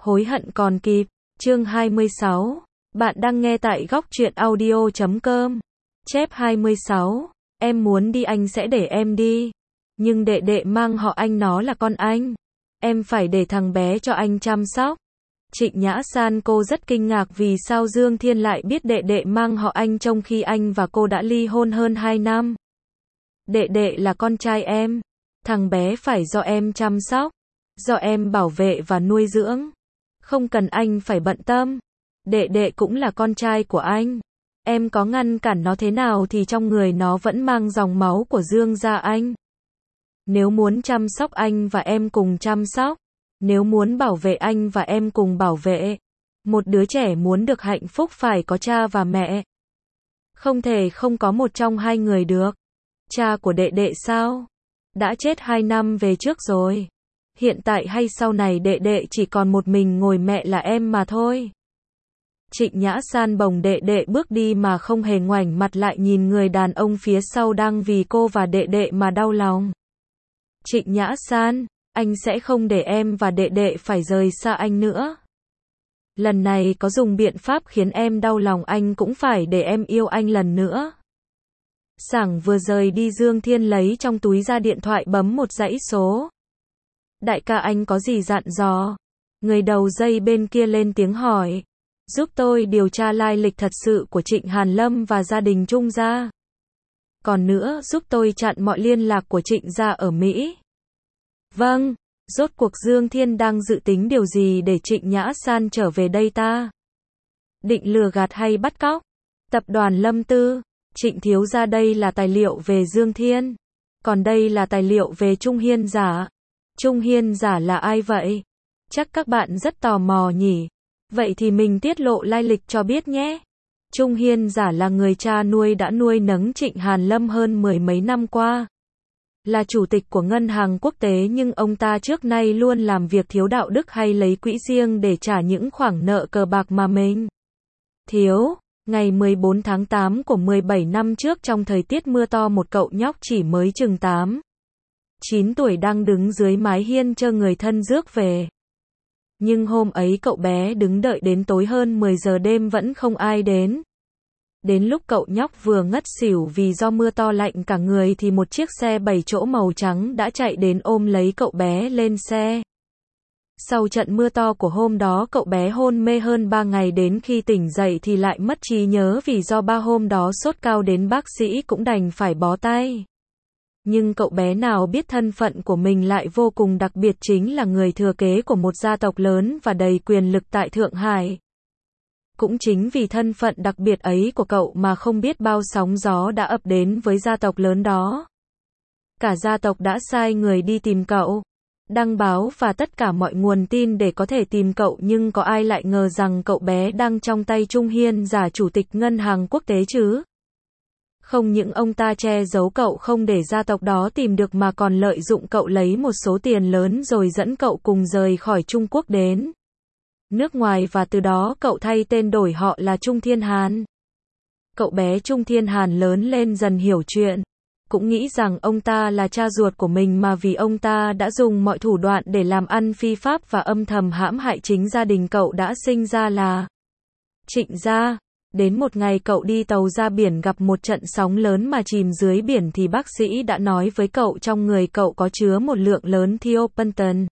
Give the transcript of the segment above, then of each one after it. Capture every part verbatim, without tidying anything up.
Hối hận còn kịp. Chương hai mươi sáu. Bạn đang nghe tại góc truyện audio chấm com. Chép hai mươi sáu. Em muốn đi anh sẽ để em đi. Nhưng đệ đệ mang họ anh nó là con anh. Em phải để thằng bé cho anh chăm sóc. Trịnh Nhã San cô rất kinh ngạc vì sao Dương Thiên lại biết đệ đệ mang họ anh trong khi anh và cô đã ly hôn hơn hai năm. Đệ đệ là con trai em. Thằng bé phải do em chăm sóc. Do em bảo vệ và nuôi dưỡng. Không cần anh phải bận tâm. Đệ đệ cũng là con trai của anh. Em có ngăn cản nó thế nào thì trong người nó vẫn mang dòng máu của Dương gia anh. Nếu muốn chăm sóc anh và em cùng chăm sóc. Nếu muốn bảo vệ anh và em cùng bảo vệ. Một đứa trẻ muốn được hạnh phúc phải có cha và mẹ. Không thể không có một trong hai người được. Cha của đệ đệ sao? Đã chết hai năm về trước rồi. Hiện tại hay sau này đệ đệ chỉ còn một mình ngồi mẹ là em mà thôi. Trịnh Nhã San bồng đệ đệ bước đi mà không hề ngoảnh mặt lại nhìn người đàn ông phía sau đang vì cô và đệ đệ mà đau lòng. Trịnh Nhã San, anh sẽ không để em và đệ đệ phải rời xa anh nữa. Lần này có dùng biện pháp khiến em đau lòng anh cũng phải để em yêu anh lần nữa. Sảng vừa rời đi Dương Thiên lấy trong túi ra điện thoại bấm một dãy số. Đại ca anh có gì dặn dò? Người đầu dây bên kia lên tiếng hỏi. Giúp tôi điều tra lai lịch thật sự của Trịnh Hàn Lâm và gia đình Trung gia. Còn nữa giúp tôi chặn mọi liên lạc của Trịnh gia ở Mỹ. Vâng, rốt cuộc Dương Thiên đang dự tính điều gì để Trịnh Nhã San trở về đây ta? Định lừa gạt hay bắt cóc? Tập đoàn Lâm Tư, Trịnh thiếu gia đây là tài liệu về Dương Thiên. Còn đây là tài liệu về Trung Hiên giả. Trung Hiên giả là ai vậy? Chắc các bạn rất tò mò nhỉ? Vậy thì mình tiết lộ lai lịch cho biết nhé. Trung Hiên giả là người cha nuôi đã nuôi nấng Trịnh Hàn Lâm hơn mười mấy năm qua. Là chủ tịch của ngân hàng quốc tế nhưng ông ta trước nay luôn làm việc thiếu đạo đức hay lấy quỹ riêng để trả những khoản nợ cờ bạc mà mình thiếu. Ngày mười bốn tháng tám của mười bảy năm trước trong thời tiết mưa to một cậu nhóc chỉ mới chừng tám, chín tuổi đang đứng dưới mái hiên chờ người thân rước về. Nhưng hôm ấy cậu bé đứng đợi đến tối hơn mười giờ đêm vẫn không ai đến. Đến lúc cậu nhóc vừa ngất xỉu vì do mưa to lạnh cả người thì một chiếc xe bảy chỗ màu trắng đã chạy đến ôm lấy cậu bé lên xe. Sau trận mưa to của hôm đó cậu bé hôn mê hơn ba ngày đến khi tỉnh dậy thì lại mất trí nhớ vì do ba hôm đó sốt cao đến bác sĩ cũng đành phải bó tay. Nhưng cậu bé nào biết thân phận của mình lại vô cùng đặc biệt chính là người thừa kế của một gia tộc lớn và đầy quyền lực tại Thượng Hải. Cũng chính vì thân phận đặc biệt ấy của cậu mà không biết bao sóng gió đã ập đến với gia tộc lớn đó. Cả gia tộc đã sai người đi tìm cậu, đăng báo và tất cả mọi nguồn tin để có thể tìm cậu nhưng có ai lại ngờ rằng cậu bé đang trong tay Trung Hiên giả chủ tịch ngân hàng quốc tế chứ. Không những ông ta che giấu cậu không để gia tộc đó tìm được mà còn lợi dụng cậu lấy một số tiền lớn rồi dẫn cậu cùng rời khỏi Trung Quốc đến nước ngoài và từ đó cậu thay tên đổi họ là Trung Thiên Hàn. Cậu bé Trung Thiên Hàn lớn lên dần hiểu chuyện, cũng nghĩ rằng ông ta là cha ruột của mình mà vì ông ta đã dùng mọi thủ đoạn để làm ăn phi pháp và âm thầm hãm hại chính gia đình cậu đã sinh ra là Trịnh gia. Đến một ngày cậu đi tàu ra biển gặp một trận sóng lớn mà chìm dưới biển thì bác sĩ đã nói với cậu trong người cậu có chứa một lượng lớn thiopental,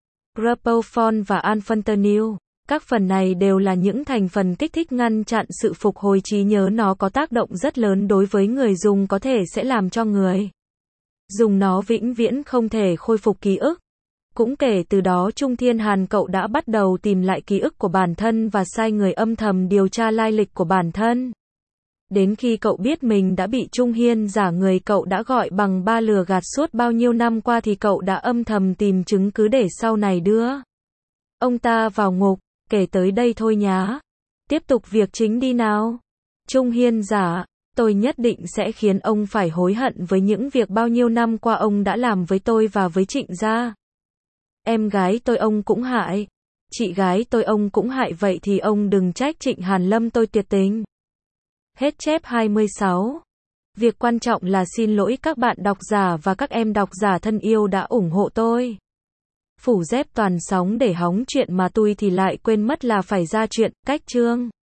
propofol và amphetamine. Các phần này đều là những thành phần kích thích ngăn chặn sự phục hồi trí nhớ, nó có tác động rất lớn đối với người dùng, có thể sẽ làm cho người dùng nó vĩnh viễn không thể khôi phục ký ức. Cũng kể từ đó Trung Thiên Hàn cậu đã bắt đầu tìm lại ký ức của bản thân và sai người âm thầm điều tra lai lịch của bản thân. Đến khi cậu biết mình đã bị Trung Hiên giả người cậu đã gọi bằng ba lừa gạt suốt bao nhiêu năm qua thì cậu đã âm thầm tìm chứng cứ để sau này đưa ông ta vào ngục. Kể tới đây thôi nhá. Tiếp tục việc chính đi nào. Trung Hiên giả, tôi nhất định sẽ khiến ông phải hối hận với những việc bao nhiêu năm qua ông đã làm với tôi và với Trịnh gia. Em gái tôi ông cũng hại. Chị gái tôi ông cũng hại, vậy thì ông đừng trách Trịnh Hàn Lâm tôi tuyệt tình. Hết chép hai mươi sáu. Việc quan trọng là xin lỗi các bạn độc giả và các em độc giả thân yêu đã ủng hộ tôi. phủ dép toàn sóng để hóng chuyện mà tui thì lại quên mất là phải ra chuyện, cách chương.